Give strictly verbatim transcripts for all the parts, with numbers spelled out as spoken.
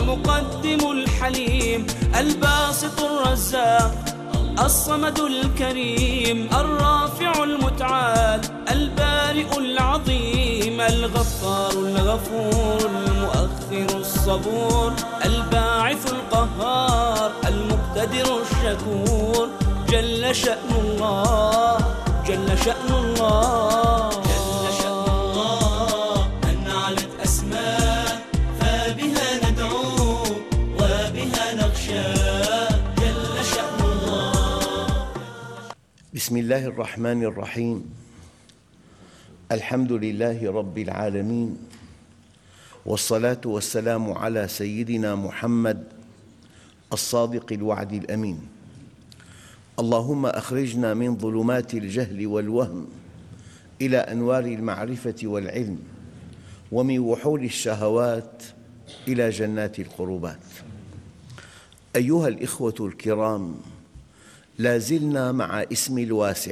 المقدم الحليم الباسط الرزاق الصمد الكريم الرافع المتعال البارئ العظيم الغفار الغفور المؤخر الصبور الباعث القهار المقتدر الشكور جل شأن الله جل شأن الله جل شأن الله أن علت أسماء فبها ندعو وبها نخشى جل شأن الله. بسم الله الرحمن الرحيم. الحمد لله رب العالمين، والصلاة والسلام على سيدنا محمد الصادق الوعد الأمين. اللهم أخرجنا من ظلمات الجهل والوهم إلى أنوار المعرفة والعلم، ومن وحول الشهوات إلى جنات القربات. أيها الإخوة الكرام، لا زلنا مع اسم الواسع.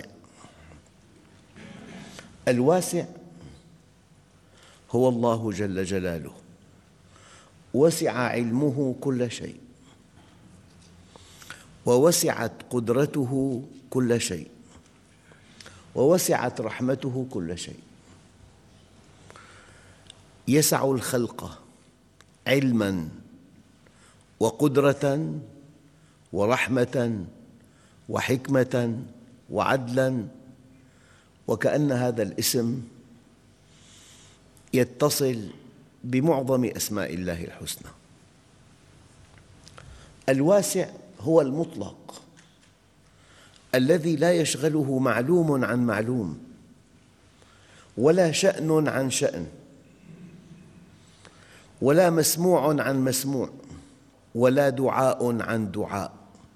الواسع هو الله جل جلاله، وسع علمه كل شيء، ووسعت قدرته كل شيء، ووسعت رحمته كل شيء. يسع الخلق علماً وقدرة ورحمة وحكمة وعدلاً، وكأن هذا الاسم يتصل بمعظم أسماء الله الحسنى. الواسع هو المطلق الذي لا يشغله معلوم عن معلوم، ولا شأن عن شأن، ولا مسموع عن مسموع، ولا دعاء عن دعاء.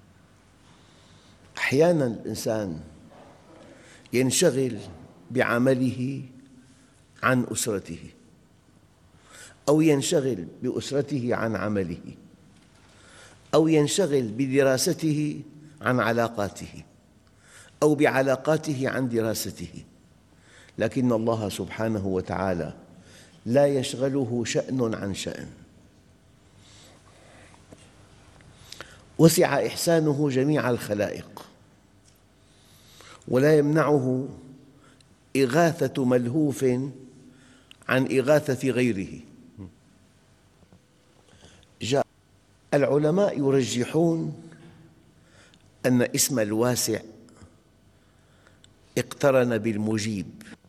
أحياناً الإنسان ينشغل بعمله عن أسرته، أو ينشغل بأسرته عن عمله، أو ينشغل بدراسته عن علاقاته، أو بعلاقاته عن دراسته. لكن الله سبحانه وتعالى لا يشغله شأن عن شأن. وسع إحسانه جميع الخلائق، ولا يمنعه إغاثة ملهوف عن إغاثة غيره. جاء العلماء يرجحون أن اسم الواسع اقترن بالمجيب.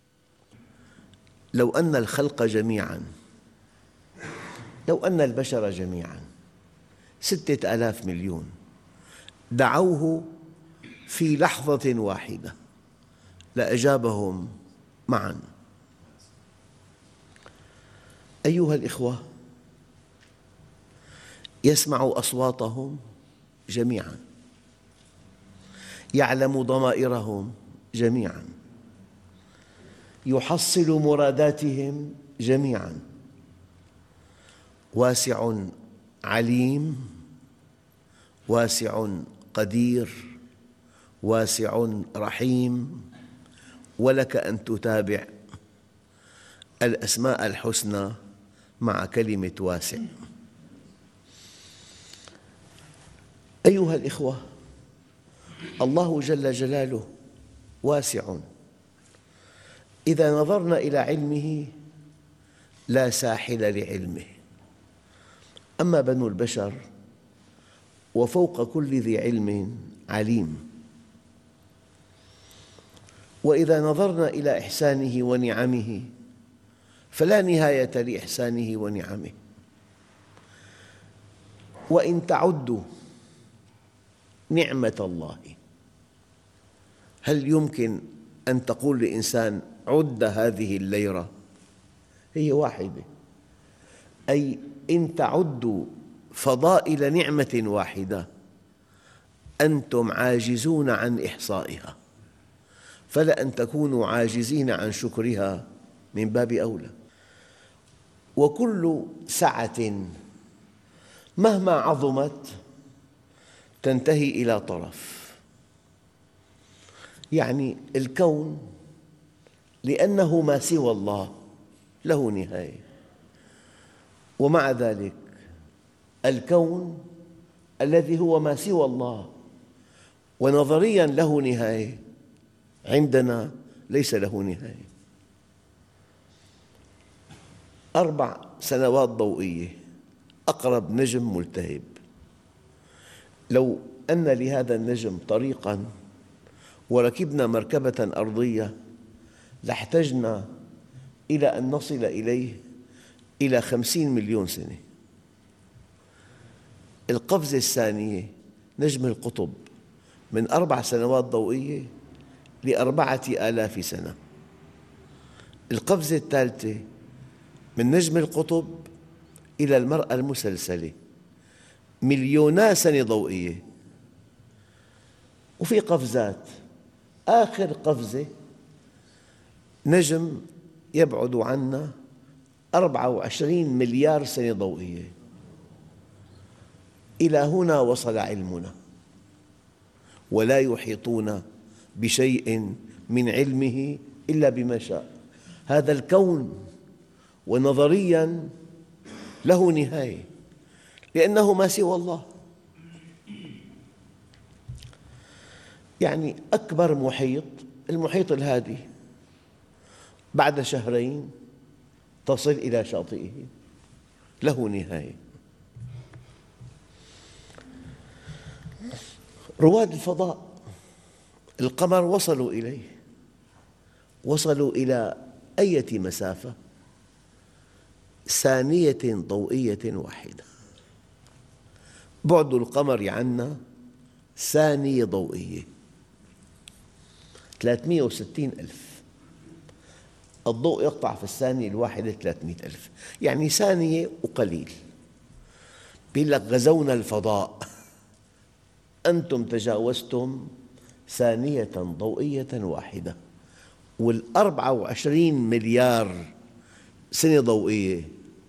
لو أن الخلق جميعاً، لو أن البشر جميعاً ستة آلاف مليون دعوه في لحظة واحدة لأجابهم معاً. أيها الإخوة، يسمع أصواتهم جميعاً، يعلم ضمائرهم جميعاً، يحصل مراداتهم جميعاً. واسع عليم، واسع قدير، واسع رحيم. ولك أن تتابع الأسماء الحسنى مع كلمة واسع. أيها الإخوة، الله جل جلاله واسع. إذا نظرنا إلى علمه لا ساحل لعلمه. أما بنو البشر وفوق كل ذي علم عليم. وإذا نظرنا إلى إحسانه ونعمه فلا نهاية لإحسانه ونعمه. وإن تعدوا نعمة الله، هل يمكن أن تقول لإنسان عد هذه الليرة؟ هي واحدة. أي إن تعدوا فضائل نعمة واحدة أنتم عاجزون عن إحصائها، فلا أن تكونوا عاجزين عن شكرها من باب أولى. وكل سعة مهما عظمت تنتهي إلى طرف. يعني الكون لأنه ما سوى الله له نهاية، ومع ذلك الكون الذي هو ما سوى الله ونظرياً له نهاية، عندنا ليس له نهاية. أربع سنوات ضوئية أقرب نجم ملتهب، لو أن لهذا النجم طريقاً وركبنا مركبة أرضية لاحتجنا إلى أن نصل إليه إلى خمسين مليون سنة. القفزة الثانية نجم القطب من أربع سنوات ضوئية لأربعة آلاف سنة. القفزة الثالثة من نجم القطب إلى المرأة المسلسلة مليونا سنة ضوئية. وفي قفزات، آخر قفزة نجم يبعد عنا أربعة وعشرين مليار سنة ضوئية. إلى هنا وصل علمنا، ولا يحيطون بشيء من علمه إلا بما شاء. هذا الكون ونظرياً له نهاية لأنه ما سوى الله. يعني أكبر محيط المحيط الهادي، بعد شهرين تصل إلى شاطئه، له نهاية. رواد الفضاء القمر وصلوا إليه، وصلوا إلى أية مسافة؟ ثانية ضوئية واحدة. بعد القمر عنا ثانية ضوئية، ثلاثمئة وستين ألف. الضوء يقطع في الثانية الواحدة ثلاثمئة ألف، يعني ثانية وقليل. يقول لك غزونا الفضاء، أنتم تجاوزتم ثانية ضوئية واحدة، والأربعة وعشرين مليار سنة ضوئية.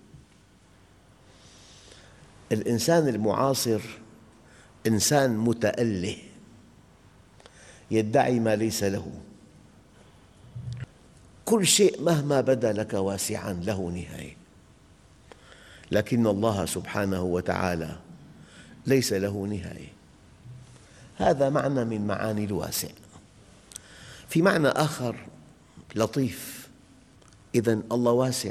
الإنسان المعاصر إنسان متأله يدعي ما ليس له. كل شيء مهما بدا لك واسعاً له نهاية، لكن الله سبحانه وتعالى ليس له نهاية. هذا معنى من معاني الواسع. في معنى آخر لطيف، إذن الله واسع،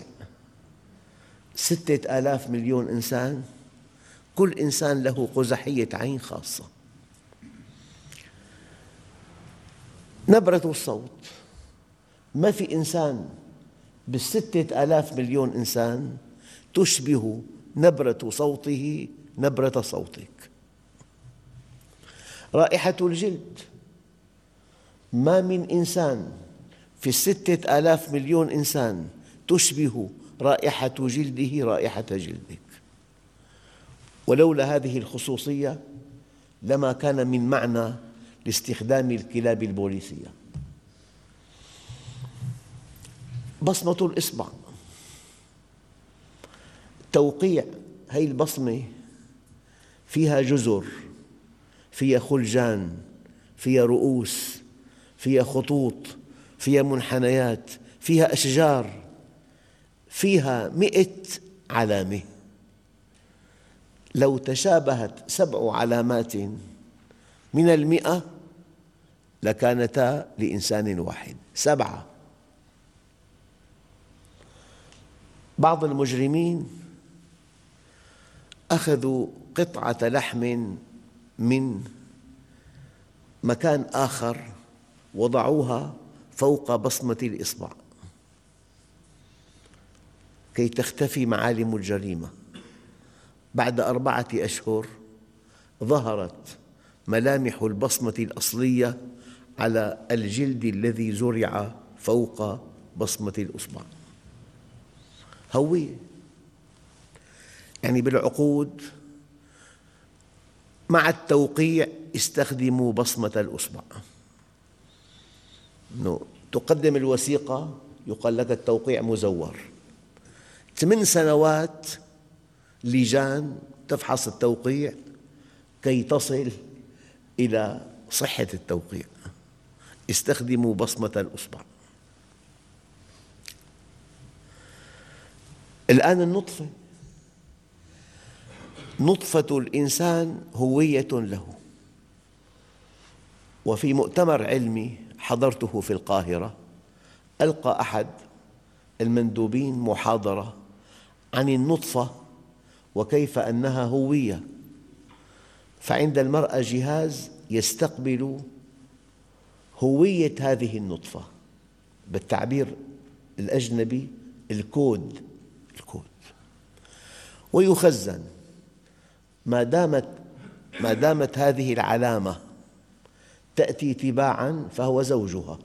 ستة آلاف مليون إنسان، كل إنسان له قزحية عين خاصة. نبرة الصوت، ما في إنسان بالستة آلاف مليون إنسان تشبه نبرة صوته نبرة صوتك. رائحة الجلد، ما من إنسان في الستة آلاف مليون إنسان تشبه رائحة جلده رائحة جلدك. ولولا هذه الخصوصية لما كان من معنى لاستخدام الكلاب البوليسية. بصمة الإصبع، توقيع، هذه البصمة فيها جزر، فيها خلجان، فيها رؤوس، فيها خطوط، فيها منحنيات، فيها أشجار، فيها مئة علامة. لو تشابهت سبع علامات من المئة لكانتا لإنسان واحد، سبعة. بعض المجرمين أخذوا قطعة لحم من مكان آخر وضعوها فوق بصمة الإصبع كي تختفي معالم الجريمة. بعد أربعة أشهر ظهرت ملامح البصمة الأصلية على الجلد الذي زرع فوق بصمة الإصبع. هوية، يعني بالعقود مع التوقيع استخدموا بصمة الإصبع. تقدم الوثيقة يقال لك التوقيع مزور. ثمان سنوات لجان تفحص التوقيع كي تصل إلى صحة التوقيع، استخدموا بصمة الإصبع. الآن النطفة، نطفة الإنسان هوية له. وفي مؤتمر علمي حضرته في القاهرة ألقى أحد المندوبين محاضرة عن النطفة وكيف أنها هوية، فعند المرأة جهاز يستقبل هوية هذه النطفة، بالتعبير الأجنبي الكود الكود ويخزن. ما دامت ما دامت هذه العلامة تأتي تباعاً فهو زوجها،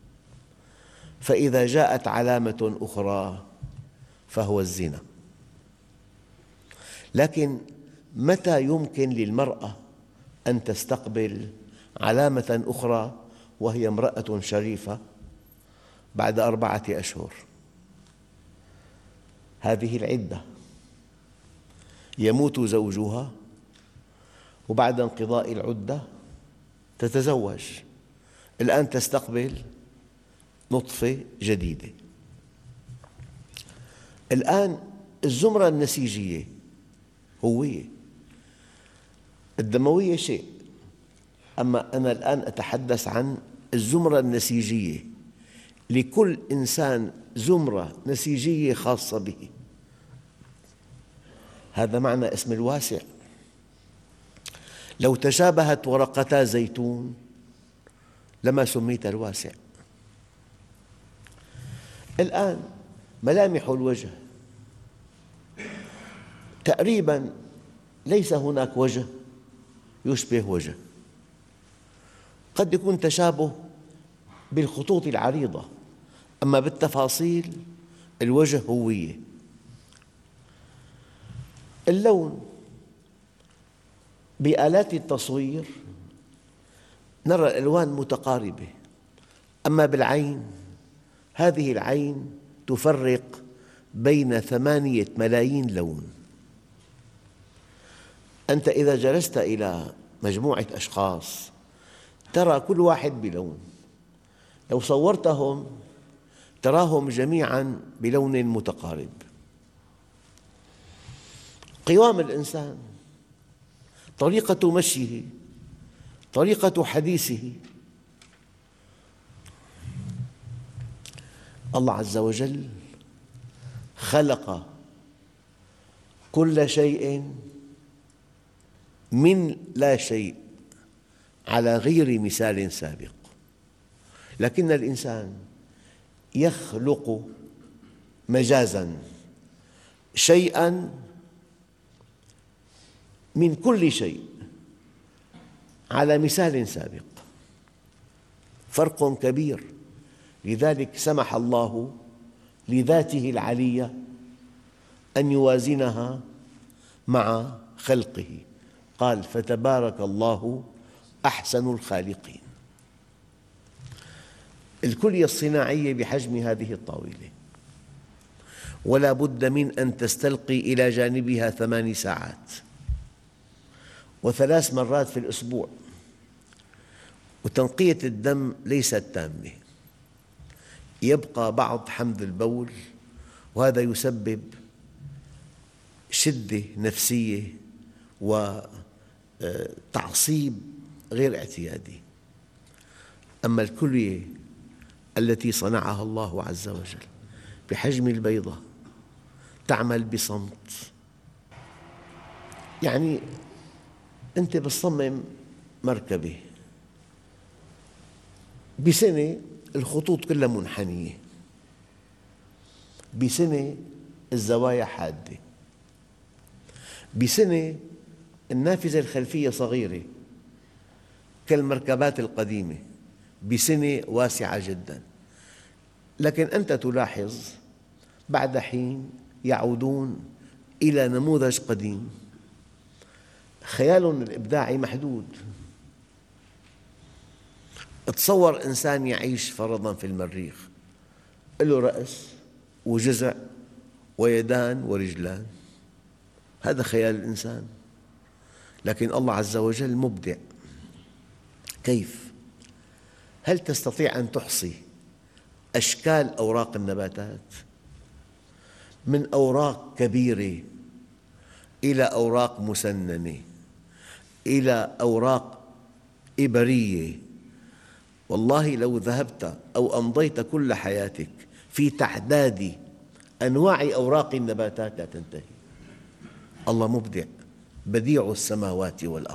فإذا جاءت علامة أخرى فهو الزنا. لكن متى يمكن للمرأة أن تستقبل علامة أخرى وهي امرأة شريفة؟ بعد أربعة أشهر. هذه العدة، يموت زوجها وبعد انقضاء العدة تتزوج، الآن تستقبل نطفة جديدة. الآن الزمرة النسيجية هوية، الدموية شيء، أما أنا الآن أتحدث عن الزمرة النسيجية. لكل إنسان زمرة نسيجية خاصة به، هذا معنى اسم الواسع. لو تشابهت ورقتا زيتون لما سميت الواسع. الآن ملامح الوجه تقريباً ليس هناك وجه يشبه وجه، قد يكون تشابه بالخطوط العريضة، أما بالتفاصيل الوجه هوية. اللون بآلات التصوير نرى الألوان متقاربة، أما بالعين هذه العين تفرق بين ثمانية ملايين لون. أنت إذا جلست إلى مجموعة أشخاص ترى كل واحد بلون، لو صورتهم تراهم جميعاً بلون متقارب. قوام الإنسان، طريقة مشيه، طريقة حديثه. الله عز وجل خلق كل شيء من لا شيء على غير مثال سابق، لكن الإنسان يخلق مجازاً شيئاً من كل شيء على مثال سابق، فرق كبير. لذلك سمح الله لذاته العلية أن يوازنها مع خلقه، قال: فتبارك الله أحسن الخالقين. الكلية الصناعية بحجم هذه الطاولة، ولا بد من أن تستلقي إلى جانبها ثمان ساعات وثلاث مرات في الأسبوع، وتنقية الدم ليست تامة، يبقى بعض حمض البول، وهذا يسبب شدة نفسية وتعصيب غير اعتيادي. أما الكلية التي صنعها الله عز وجل بحجم البيضة تعمل بصمت. يعني أنت بتصمم مركبة، بسنة الخطوط كلها منحنية، بسنة الزوايا حادة، بسنة النافذة الخلفية صغيرة كالمركبات القديمة، بسنة واسعة جداً. لكن أنت تلاحظ بعد حين يعودون إلى نموذج قديم، خيالهم الإبداعي محدود. تصور إنسان يعيش فرضاً في المريخ، له رأس وجزع ويدان ورجلان، هذا خيال الإنسان. لكن الله عز وجل مبدع. كيف؟ هل تستطيع أن تحصي أشكال أوراق النباتات؟ من أوراق كبيرة إلى أوراق مسننة، إلى أوراق إبرية. والله لو ذهبت أو أمضيت كل حياتك في تحداد أنواع أوراق النباتات لا تنتهي. الله مبدع، بديع السماوات والأرض.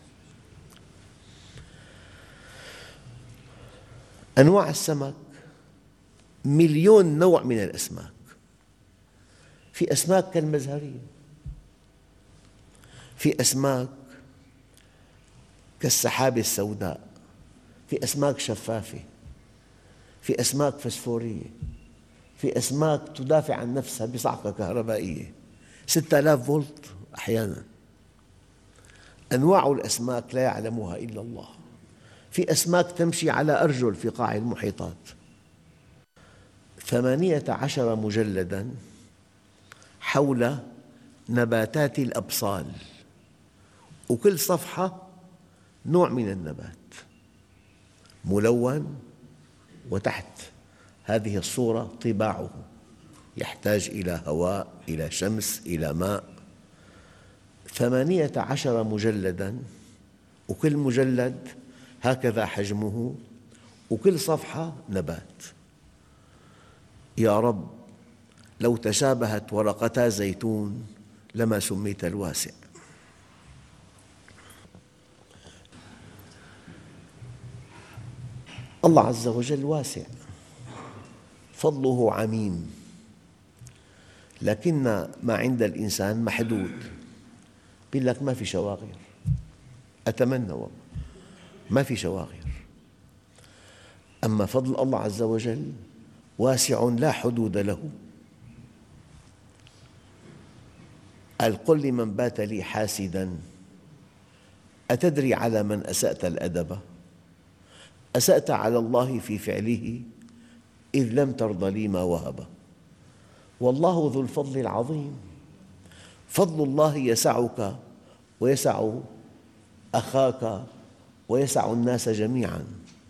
أنواع السمك مليون نوع من الأسماك. في أسماك كالمزهرية، في أسماك كالسحابة السوداء، في أسماك شفافة، في أسماك فسفورية، في أسماك تدافع عن نفسها بصعقة كهربائية ستة آلاف فولت أحياناً. أنواع الأسماك لا يعلمها إلا الله. في أسماك تمشي على أرجل في قاع المحيطات. ثمانية عشر مجلداً حول نباتات الأبصال، وكل صفحة نوع من النبات ملون، وتحت هذه الصورة طباعه، يحتاج إلى هواء، إلى شمس، إلى ماء. ثمانية عشر مجلداً، وكل مجلد هكذا حجمه، وكل صفحة نبات. يا رب لو تشابهت ورقتا زيتون لما سميت الواسع. الله عز وجل واسع، فضله عميم، لكن ما عند الإنسان محدود. يقول لك ما في شواغر، أتمنى والله ما في شواغر. أما فضل الله عز وجل واسع لا حدود له. قال قل لمن بات لي حاسداً أتدري على من أسأت الأدب؟ أسأت على الله في فعله إذ لم ترض لي ما وهب. والله ذو الفضل العظيم، فضل الله يسعك ويسع أخاك ويسع الناس جميعاً.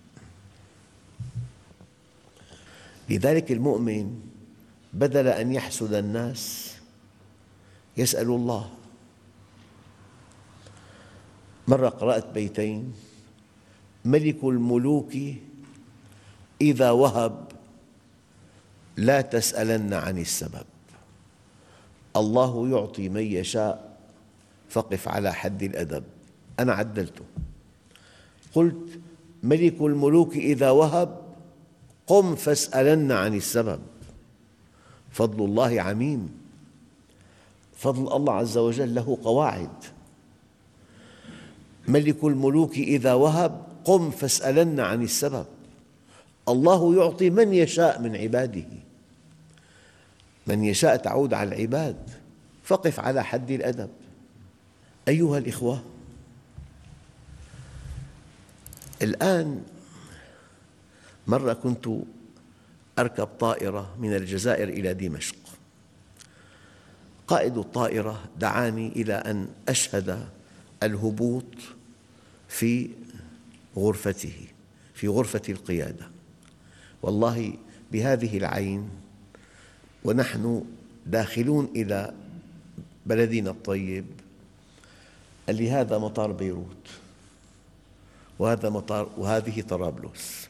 لذلك المؤمن بدل أن يحسد الناس يسأل الله. مرة قرأت بيتين: ملك الملوك إذا وهب لا تسألن عن السبب، الله يعطي من يشاء فقف على حد الأدب. أنا عدلته، قلت ملك الملوك إذا وهب قم فاسألن عن السبب. فضل الله عميم، فضل الله عز وجل له قواعد. ملك الملوك إذا وهب قم فاسألن عن السبب. الله يعطي من يشاء من عباده، من يشاء تعود على العباد، فقف على حد الأدب. أيها الإخوة، الآن مرة كنت أركب طائرة من الجزائر إلى دمشق. قائد الطائرة دعاني إلى أن أشهد الهبوط في غرفته، في غرفة القيادة. والله بهذه العين ونحن داخلون إلى بلدنا الطيب، قال لي هذا مطار بيروت، وهذا مطار وهذه طرابلس،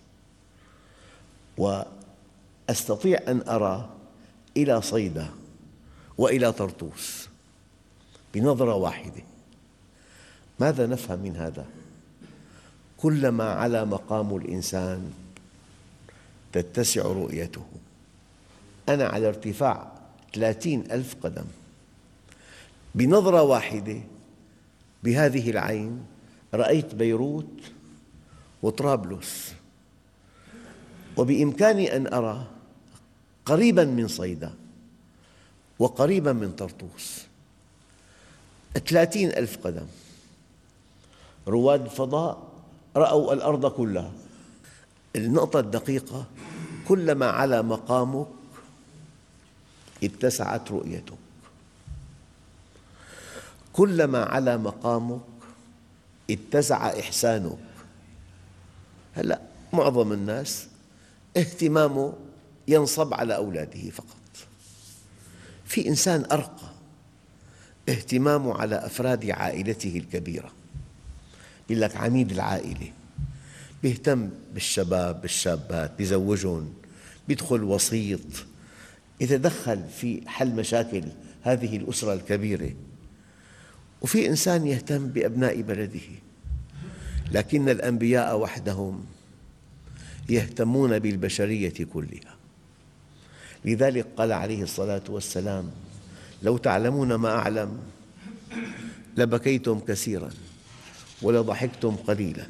وأستطيع أن أرى إلى صيدا وإلى طرطوس بنظرة واحدة. ماذا نفهم من هذا؟ كلما علا مقام الإنسان تتسع رؤيته. أنا على ارتفاع ثلاثين ألف قدم، بنظرة واحدة بهذه العين رأيت بيروت وطرابلس، وبإمكاني أن أرى قريباً من صيدا وقريباً من طرطوس. ثلاثين ألف قدم. رواد الفضاء رأوا الأرض كلها. النقطة الدقيقة: كلما علا مقامك اتسعت رؤيتك، كلما علا مقامك اتسع إحسانك. هلأ معظم الناس اهتمامه ينصب على أولاده فقط. في إنسان أرقى، اهتمامه على أفراد عائلته الكبيرة. يقول لك عميد العائلة، يهتم بالشباب بالشابات، بيزوجهم، بيدخل وسيط، يتدخل في حل مشاكل هذه الأسرة الكبيرة. وفي إنسان يهتم بأبناء بلده، لكن الأنبياء وحدهم يهتمون بالبشرية كلها. لذلك قال عليه الصلاة والسلام: لو تعلمون ما أعلم لبكيتم كثيراً ولضحكتم قليلاً.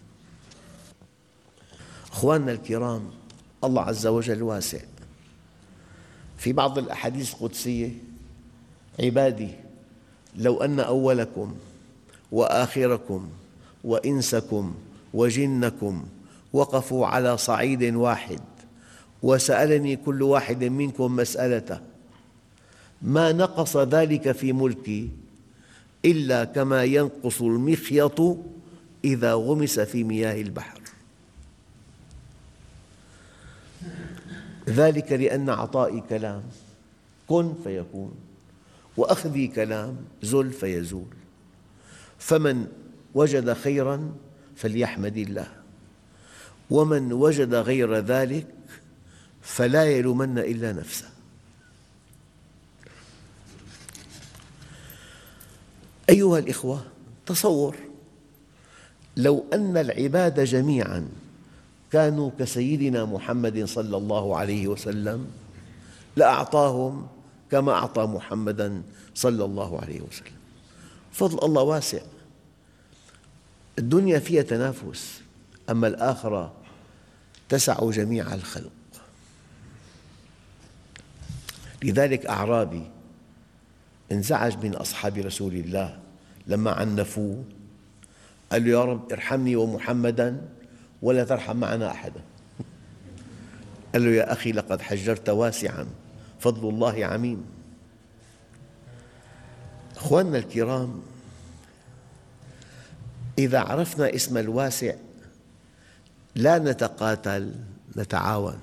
أخواننا الكرام، الله عز وجل واسع. في بعض الأحاديث القدسية: عبادي لو أن أولكم وآخركم وإنسكم وجنكم وقفوا على صعيد واحد وسألني كل واحد منكم مسألته ما نقص ذلك في ملكي إلا كما ينقص المخيط إذا غمس في مياه البحر. ذلك لأن عطائي كلام كن فيكون، وأخذي كلام زل فيزول. فمن وجد خيراً فليحمد الله، ومن وجد غير ذلك فلا يلومن إلا نفسه. أيها الإخوة، تصور لو أن العباد جميعاً كانوا كسيدنا محمد صلى الله عليه وسلم لأعطاهم كما أعطى محمداً صلى الله عليه وسلم. فضل الله واسع. الدنيا فيها تنافس، أما الآخرة تسع جميع الخلق. لذلك أعرابي انزعج من أصحاب رسول الله لما عنفوه، قال له: يا رب ارحمني ومحمداً ولا ترحم معنا أحدا. قال له: يا أخي لقد حجرت واسعاً، فضل الله عميم. أخواننا الكرام، إذا عرفنا اسم الواسع لا نتقاتل، نتعاون.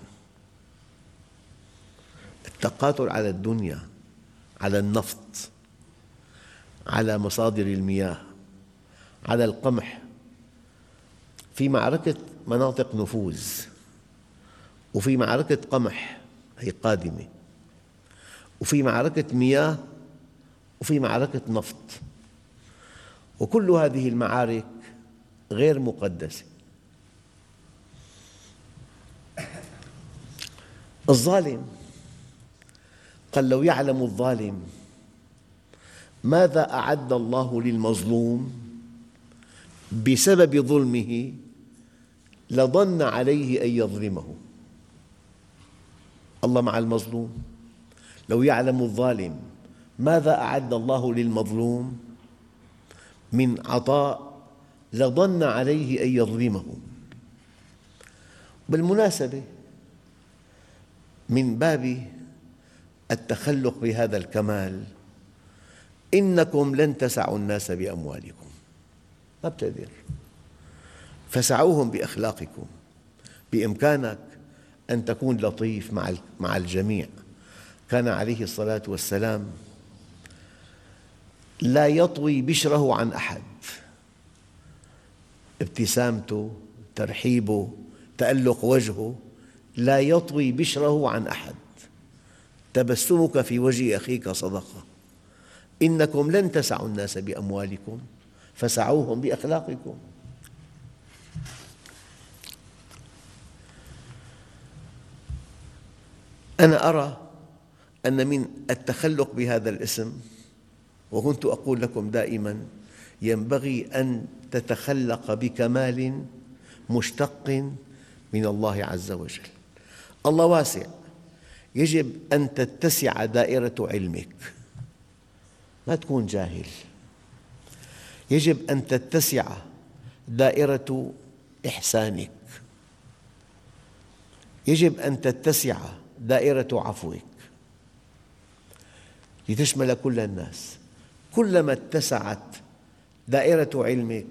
التقاتل على الدنيا، على النفط، على مصادر المياه، على القمح، في معركة مناطق نفوذ، وفي معركة قمح هي قادمة، وفي معركة مياه، وفي معركة نفط. وكل هذه المعارك غير مقدسة. الظالم قال: لو يعلم الظالم ماذا أعد الله للمظلوم بسبب ظلمه لظن عليه أن يظلمه. الله مع المظلوم. لو يعلم الظالم ماذا أعد الله للمظلوم من عطاء لظن عليه أن يظلمه. بالمناسبة، من باب التخلق بهذا الكمال: إنكم لن تسعوا الناس بأموالكم، ما بتقدر، فسعوهم بأخلاقكم. بإمكانك أن تكون لطيف مع الجميع. كان عليه الصلاة والسلام لا يطوي بشره عن أحد. ابتسامته، ترحيبه، تألق وجهه، لا يطوي بشره عن أحد. تبسمك في وجه أخيك صدقة. إنكم لن تسعوا الناس بأموالكم فسعوهم بأخلاقكم. أنا أرى أن من التخلق بهذا الاسم، وكنت أقول لكم دائماً، ينبغي أن تتخلق بكمال مشتق من الله عز وجل. الله واسع، يجب أن تتسع دائرة علمك، ما تكون جاهل. يجب أن تتسع دائرة إحسانك، يجب أن تتسع دائرة عفوك لتشمل كل الناس. كلما اتسعت دائرة علمك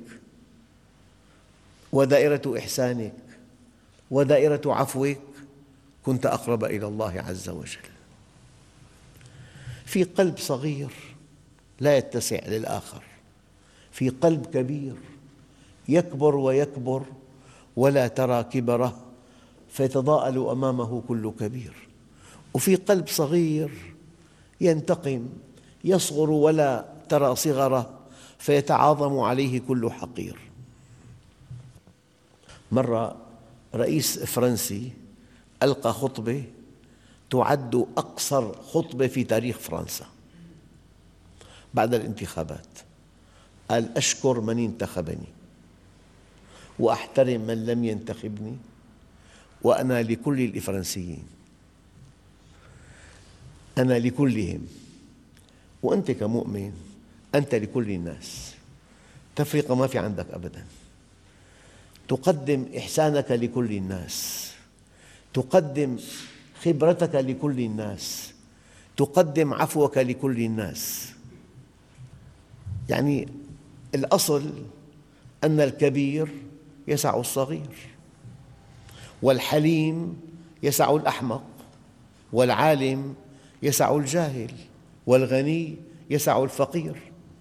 ودائرة إحسانك ودائرة عفوك كنت أقرب إلى الله عز وجل. في قلب صغير لا يتسع للآخر. في قلب كبير يكبر ويكبر ولا ترى كبره فيتضاءل أمامه كل كبير، وفي قلب صغير ينتقم يصغر ولا ترى صغره فيتعاظم عليه كل حقير. مرة رئيس فرنسي ألقى خطبة تعد أقصر خطبة في تاريخ فرنسا بعد الانتخابات. قال: أشكر من انتخبني وأحترم من لم ينتخبني، وأنا لكل الفرنسيين، أنا لكلهم، وأنت كمؤمن أنت لكل الناس، تفرقة ما في عندك أبداً. تقدم إحسانك لكل الناس، تقدم خبرتك لكل الناس، تقدم عفوك لكل الناس. يعني الأصل أن الكبير يسع الصغير، والحليم يسع الأحمق، والعالم يسع الجاهل، والغني يسع الفقير.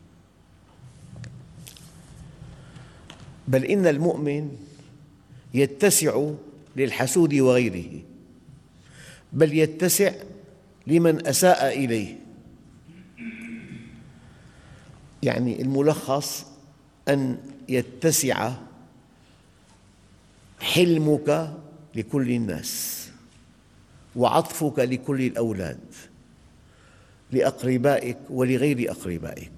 بل إن المؤمن يتسع للحسود وغيره، بل يتسع لمن أساء إليه. يعني الملخص أن يتسع حلمك لكل الناس، وعطفك لكل الأولاد، لأقربائك ولغير أقربائك.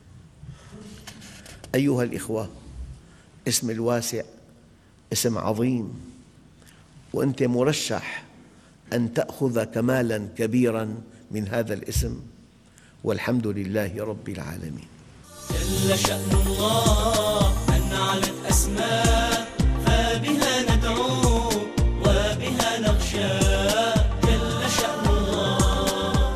أيها الإخوة، اسم الواسع اسم عظيم، وأنت مرشح أن تأخذ كمالاً كبيراً من هذا الاسم، والحمد لله رب العالمين. جل شأن الله أن علت أسماء، فبها ندعو وبها نخشى. جل شأن الله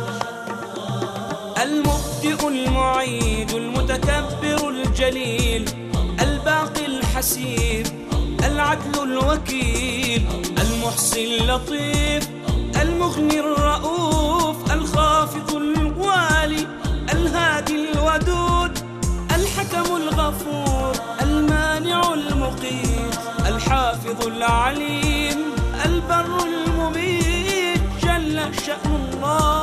المبدئ المعيد المتكبر الجليل، الباقي الحسيب العدل الوكيل، المحصي اللطيف المغني الرؤوف، الخافض الوالي الهادي الودود، الحكم الغفور المانع المقيت، الحافظ العليم البر المميت. جل شأن الله